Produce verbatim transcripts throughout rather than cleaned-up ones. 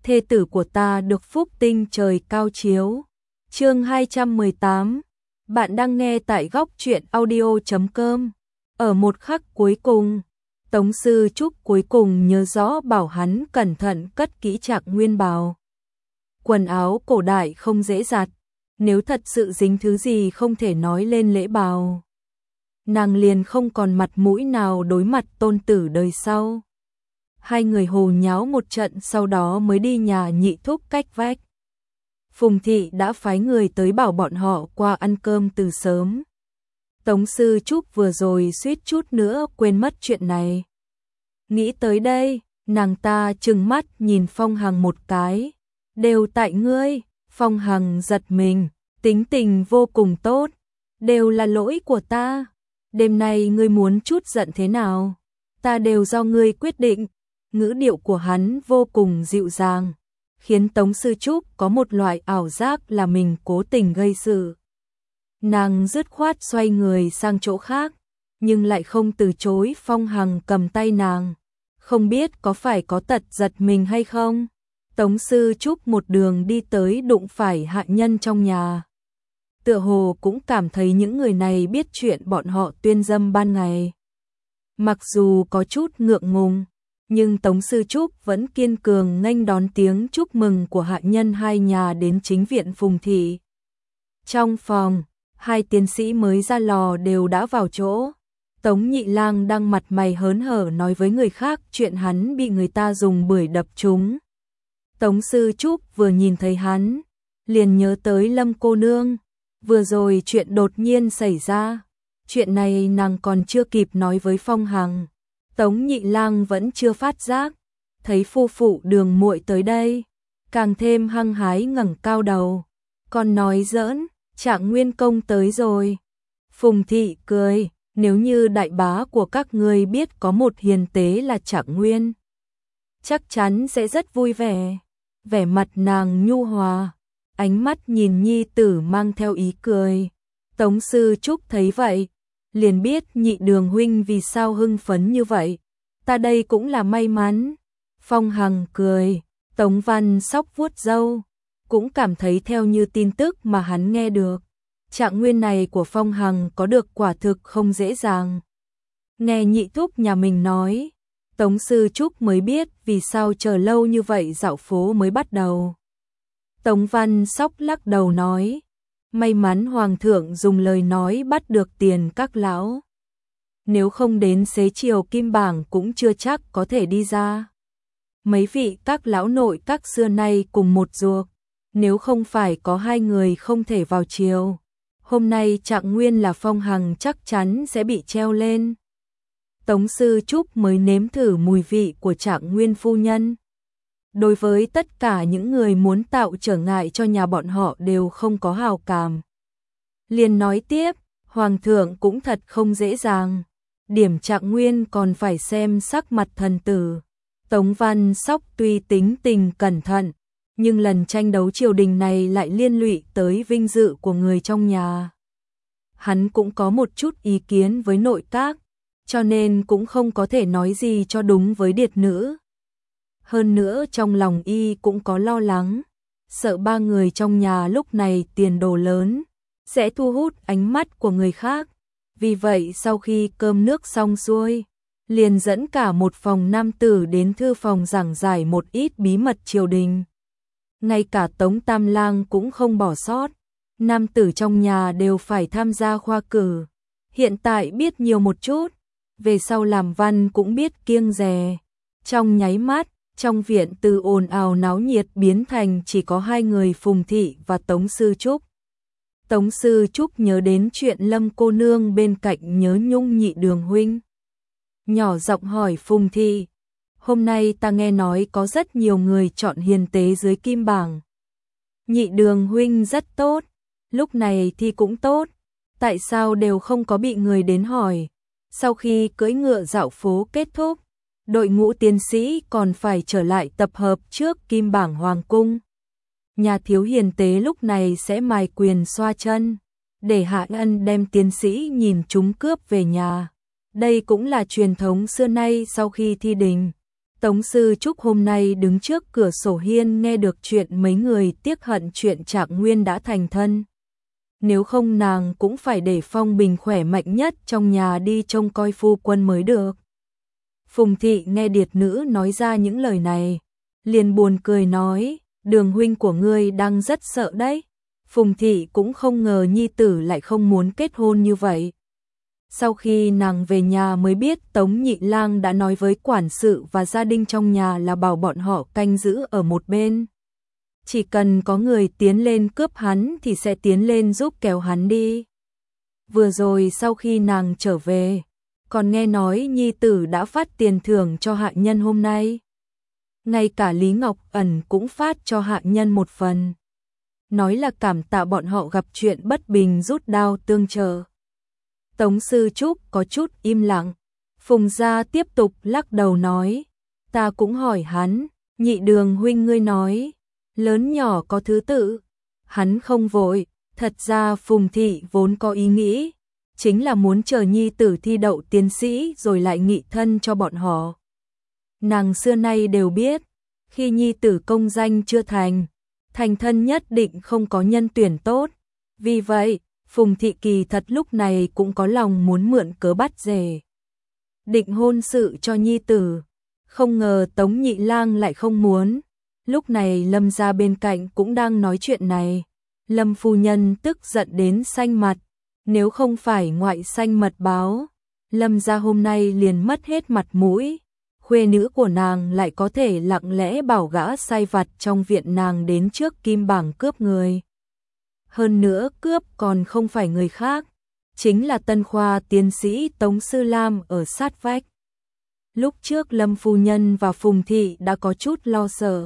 thê tử của ta được phúc tinh trời cao chiếu. Chương hai trăm mười tám. Bạn đang nghe tại góc truyện audio chấm com. Ở một khắc cuối cùng, Tống Sư Trúc cuối cùng nhớ rõ bảo hắn cẩn thận cất kỹ Trạng Nguyên bào. Quần áo cổ đại không dễ giặt, nếu thật sự dính thứ gì không thể nói lên lễ bào, nàng liền không còn mặt mũi nào đối mặt tôn tử đời sau. Hai người hồ nháo một trận sau đó mới đi nhà Nhị thúc cách vách. Phùng thị đã phái người tới bảo bọn họ qua ăn cơm từ sớm. Tống Sư Trúc vừa rồi suýt chút nữa quên mất chuyện này. Nghĩ tới đây, nàng ta trừng mắt nhìn Phong Hằng một cái. Đều tại ngươi. Phong Hằng giật mình, tính tình vô cùng tốt. Đều là lỗi của ta. Đêm nay ngươi muốn chút giận thế nào? Ta đều do ngươi quyết định. Ngữ điệu của hắn vô cùng dịu dàng, khiến Tống Sư Trúc có một loại ảo giác là mình cố tình gây sự. Nàng dứt khoát xoay người sang chỗ khác, nhưng lại không từ chối Phong Hằng cầm tay nàng. Không biết có phải có tật giật mình hay không? Tống Sư Trúc một đường đi tới đụng phải hạ nhân trong nhà. Tựa hồ cũng cảm thấy những người này biết chuyện bọn họ tuyên dâm ban ngày. Mặc dù có chút ngượng ngùng, nhưng Tống Sư Trúc vẫn kiên cường nghênh đón tiếng chúc mừng của hạ nhân hai nhà đến chính viện Phùng thị. Trong phòng, hai tiến sĩ mới ra lò đều đã vào chỗ. Tống Nhị Lang đang mặt mày hớn hở nói với người khác chuyện hắn bị người ta dùng bưởi đập trúng. Tống Sư Trúc vừa nhìn thấy hắn, liền nhớ tới Lâm cô nương. Vừa rồi chuyện đột nhiên xảy ra. Chuyện này nàng còn chưa kịp nói với Phong Hằng. Tống Nhị Lang vẫn chưa phát giác, thấy phu phụ Đường muội tới đây, càng thêm hăng hái ngẩng cao đầu, còn nói giỡn, Trạng Nguyên công tới rồi. Phùng thị cười, nếu như đại bá của các ngươi biết có một hiền tế là Trạng Nguyên, chắc chắn sẽ rất vui vẻ. Vẻ mặt nàng nhu hòa, ánh mắt nhìn nhi tử mang theo ý cười. Tống Sư Trúc thấy vậy, liền biết Nhị Đường huynh vì sao hưng phấn như vậy. Ta đây cũng là may mắn. Phong Hằng cười, Tống Văn Sóc vuốt râu, cũng cảm thấy theo như tin tức mà hắn nghe được, Trạng Nguyên này của Phong Hằng có được quả thực không dễ dàng. Nghe Nhị thúc nhà mình nói, Tống Sư Trúc mới biết vì sao chờ lâu như vậy dạo phố mới bắt đầu. Tống Văn Sóc lắc đầu nói, may mắn Hoàng thượng dùng lời nói bắt được tiền các lão. Nếu không đến xế chiều Kim Bảng cũng chưa chắc có thể đi ra. Mấy vị các lão nội các xưa nay cùng một ruột, nếu không phải có hai người không thể vào chiều, hôm nay Trạng Nguyên là Phong Hằng chắc chắn sẽ bị treo lên. Tống Sư Trúc mới nếm thử mùi vị của Trạng Nguyên phu nhân. Đối với tất cả những người muốn tạo trở ngại cho nhà bọn họ đều không có hào cảm. Liền nói tiếp, Hoàng thượng cũng thật không dễ dàng. Điểm Trạng Nguyên còn phải xem sắc mặt thần tử. Tống Văn Sóc tuy tính tình cẩn thận, nhưng lần tranh đấu triều đình này lại liên lụy tới vinh dự của người trong nhà. Hắn cũng có một chút ý kiến với nội các, cho nên cũng không có thể nói gì cho đúng với điệt nữ. Hơn nữa trong lòng y cũng có lo lắng, sợ ba người trong nhà lúc này tiền đồ lớn, sẽ thu hút ánh mắt của người khác. Vì vậy sau khi cơm nước xong xuôi, liền dẫn cả một phòng nam tử đến thư phòng giảng giải một ít bí mật triều đình. Ngay cả Tống Tam Lang cũng không bỏ sót, nam tử trong nhà đều phải tham gia khoa cử. Hiện tại biết nhiều một chút, về sau làm văn cũng biết kiêng dè. Trong nháy mắt, trong viện từ ồn ào náo nhiệt biến thành chỉ có hai người Phùng thị và Tống Sư Trúc. Tống Sư Trúc nhớ đến chuyện Lâm cô nương bên cạnh nhớ nhung Nhị Đường huynh. Nhỏ giọng hỏi Phùng thị, hôm nay ta nghe nói có rất nhiều người chọn hiền tế dưới Kim Bảng. Nhị Đường huynh rất tốt, lúc này thì cũng tốt, tại sao đều không có bị người đến hỏi? Sau khi cưỡi ngựa dạo phố kết thúc, đội ngũ tiến sĩ còn phải trở lại tập hợp trước Kim Bảng Hoàng cung. Nhà thiếu hiền tế lúc này sẽ mài quyền xoa chân, để hạ ân đem tiến sĩ nhìn chúng cướp về nhà. Đây cũng là truyền thống xưa nay sau khi thi đình. Tống Sư Trúc hôm nay đứng trước cửa sổ hiên nghe được chuyện mấy người tiếc hận chuyện Trạng Nguyên đã thành thân. Nếu không nàng cũng phải để Phong Bình khỏe mạnh nhất trong nhà đi trông coi phu quân mới được. Phùng Thị nghe điệt nữ nói ra những lời này, liền buồn cười nói, Đường huynh của ngươi đang rất sợ đấy. Phùng Thị cũng không ngờ nhi tử lại không muốn kết hôn như vậy. Sau khi nàng về nhà mới biết Tống Nhị Lang đã nói với quản sự và gia đình trong nhà là bảo bọn họ canh giữ ở một bên. Chỉ cần có người tiến lên cướp hắn thì sẽ tiến lên giúp kéo hắn đi. Vừa rồi sau khi nàng trở về, còn nghe nói nhi tử đã phát tiền thưởng cho hạ nhân hôm nay. Ngay cả Lý Ngọc Ẩn cũng phát cho hạ nhân một phần. Nói là cảm tạ bọn họ gặp chuyện bất bình rút đao tương trợ. Tống Sư Trúc có chút im lặng. Phùng Gia tiếp tục lắc đầu nói, ta cũng hỏi hắn, Nhị Đường huynh ngươi nói, lớn nhỏ có thứ tự. Hắn không vội, thật ra Phùng Thị vốn có ý nghĩ, chính là muốn chờ nhi tử thi đậu tiến sĩ rồi lại nghị thân cho bọn họ. Nàng xưa nay đều biết, khi nhi tử công danh chưa thành, thành thân nhất định không có nhân tuyển tốt. Vì vậy, Phùng Thị kỳ thật lúc này cũng có lòng muốn mượn cớ bắt rể định hôn sự cho nhi tử. Không ngờ Tống Nhị Lang lại không muốn. Lúc này Lâm gia bên cạnh cũng đang nói chuyện này. Lâm phu nhân tức giận đến xanh mặt. Nếu không phải ngoại xanh mật báo, Lâm gia hôm nay liền mất hết mặt mũi. Khuê nữ của nàng lại có thể lặng lẽ bảo gã sai vặt trong viện nàng đến trước kim bảng cướp người. Hơn nữa cướp còn không phải người khác, chính là tân khoa tiến sĩ Tống Sư Lam ở sát vách. Lúc trước Lâm phu nhân và Phùng Thị đã có chút lo sợ.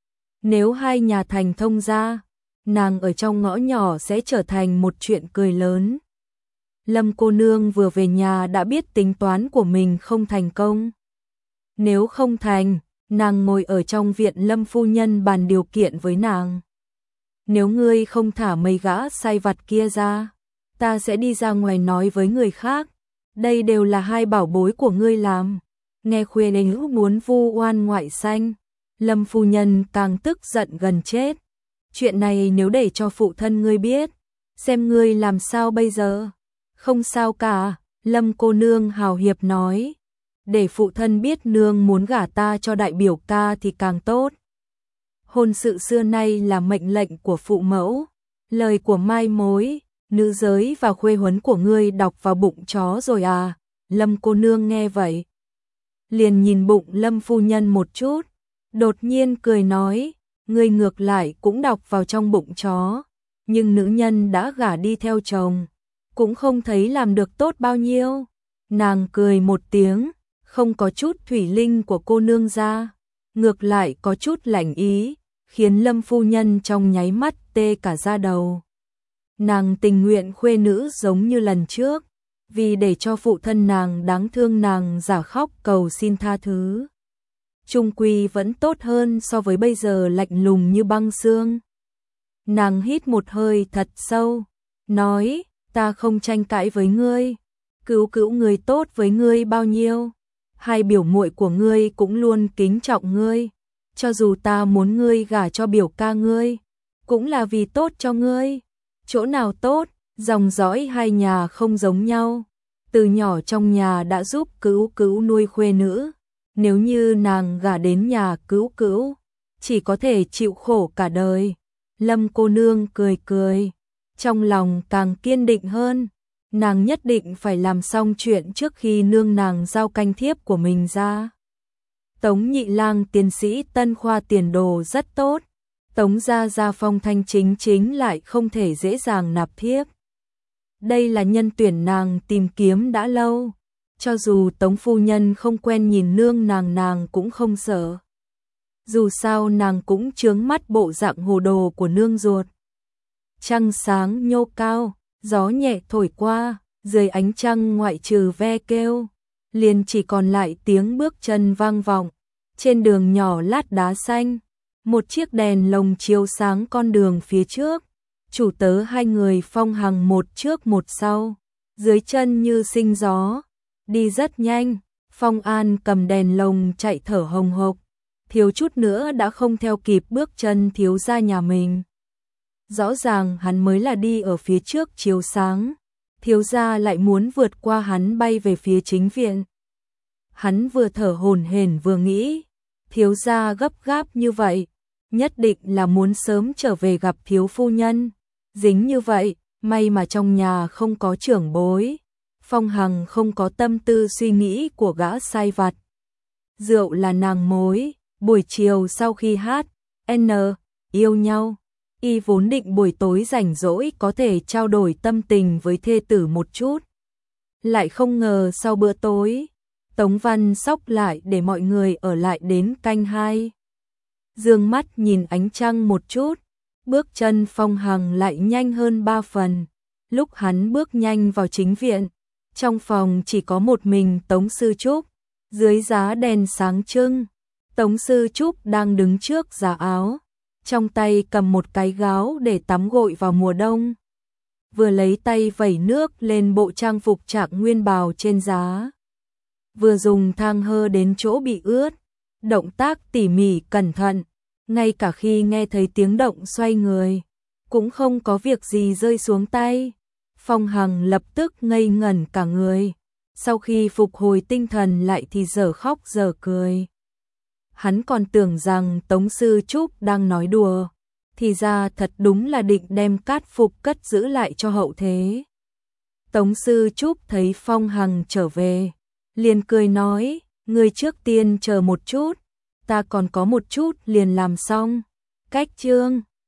Nếu hai nhà thành thông ra, nàng ở trong ngõ nhỏ sẽ trở thành một chuyện cười lớn. Lâm cô nương vừa về nhà đã biết tính toán của mình không thành công. Nếu không thành, nàng ngồi ở trong viện Lâm phu nhân bàn điều kiện với nàng. Nếu ngươi không thả mấy gã sai vặt kia ra, ta sẽ đi ra ngoài nói với người khác. Đây đều là hai bảo bối của ngươi làm. Nghe khuê nữ muốn vu oan ngoại xanh, Lâm phu nhân càng tức giận gần chết. Chuyện này nếu để cho phụ thân ngươi biết, xem ngươi làm sao bây giờ. Không sao cả, Lâm cô nương hào hiệp nói. Để phụ thân biết nương muốn gả ta cho đại biểu ca thì càng tốt. Hôn sự xưa nay là mệnh lệnh của phụ mẫu. Lời của mai mối, nữ giới và khuê huấn của ngươi đọc vào bụng chó rồi à. Lâm cô nương nghe vậy, liền nhìn bụng Lâm phu nhân một chút, đột nhiên cười nói, ngươi ngược lại cũng đọc vào trong bụng chó. Nhưng nữ nhân đã gả đi theo chồng, cũng không thấy làm được tốt bao nhiêu. Nàng cười một tiếng, không có chút thủy linh của cô nương ra, ngược lại có chút lạnh ý, khiến Lâm phu nhân trong nháy mắt tê cả da đầu. Nàng tình nguyện khuê nữ giống như lần trước, vì để cho phụ thân nàng đáng thương nàng giả khóc cầu xin tha thứ. Trung quy vẫn tốt hơn so với bây giờ lạnh lùng như băng xương. Nàng hít một hơi thật sâu, nói, ta không tranh cãi với ngươi, cứu cứu người tốt với ngươi bao nhiêu. Hai biểu muội của ngươi cũng luôn kính trọng ngươi, cho dù ta muốn ngươi gả cho biểu ca ngươi, cũng là vì tốt cho ngươi. Chỗ nào tốt, dòng dõi hai nhà không giống nhau. Từ nhỏ trong nhà đã giúp cứu cứu nuôi khuê nữ, nếu như nàng gả đến nhà cứu cứu, chỉ có thể chịu khổ cả đời. Lâm cô nương cười cười, trong lòng càng kiên định hơn. Nàng nhất định phải làm xong chuyện trước khi nương nàng giao canh thiếp của mình ra. Tống Nhị Lang tiến sĩ tân khoa tiền đồ rất tốt. Tống gia gia phong thanh chính chính lại không thể dễ dàng nạp thiếp. Đây là nhân tuyển nàng tìm kiếm đã lâu. Cho dù Tống phu nhân không quen nhìn nương nàng nàng cũng không sợ. Dù sao nàng cũng chướng mắt bộ dạng hồ đồ của nương ruột. Trăng sáng nhô cao, gió nhẹ thổi qua, dưới ánh trăng ngoại trừ ve kêu, liền chỉ còn lại tiếng bước chân vang vọng. Trên đường nhỏ lát đá xanh, một chiếc đèn lồng chiếu sáng con đường phía trước. Chủ tớ hai người phong hàng một trước một sau, dưới chân như sinh gió, đi rất nhanh. Phong An cầm đèn lồng chạy thở hồng hộc, thiếu chút nữa đã không theo kịp bước chân thiếu gia nhà mình. Rõ ràng hắn mới là đi ở phía trước chiếu sáng, thiếu gia lại muốn vượt qua hắn bay về phía chính viện. Hắn vừa thở hổn hển vừa nghĩ, thiếu gia gấp gáp như vậy, nhất định là muốn sớm trở về gặp thiếu phu nhân. Dính như vậy, may mà trong nhà không có trưởng bối. Phong Hằng không có tâm tư suy nghĩ của gã sai vặt. Rượu là nàng mối, buổi chiều sau khi hát, N, yêu nhau. Y vốn định buổi tối rảnh rỗi có thể trao đổi tâm tình với thê tử một chút. Lại không ngờ sau bữa tối, Tống Văn Sóc lại để mọi người ở lại đến canh hai. Dương mắt nhìn ánh trăng một chút, bước chân Phong Hằng lại nhanh hơn ba phần. Lúc hắn bước nhanh vào chính viện, trong phòng chỉ có một mình Tống Sư Trúc, dưới giá đèn sáng trưng. Tống Sư Trúc đang đứng trước giá áo, trong tay cầm một cái gáo để tắm gội vào mùa đông. Vừa lấy tay vẩy nước lên bộ trang phục trạng nguyên bào trên giá, vừa dùng thang hơ đến chỗ bị ướt, động tác tỉ mỉ cẩn thận, ngay cả khi nghe thấy tiếng động xoay người, cũng không có việc gì rơi xuống tay. Phong Hằng lập tức ngây ngẩn cả người, sau khi phục hồi tinh thần lại thì dở khóc dở cười. Hắn còn tưởng rằng Tống Sư Trúc đang nói đùa, thì ra thật đúng là định đem cát phục cất giữ lại cho hậu thế. Tống Sư Trúc thấy Phong Hằng trở về, liền cười nói, ngươi trước tiên chờ một chút, ta còn có một chút liền làm xong. Cách chương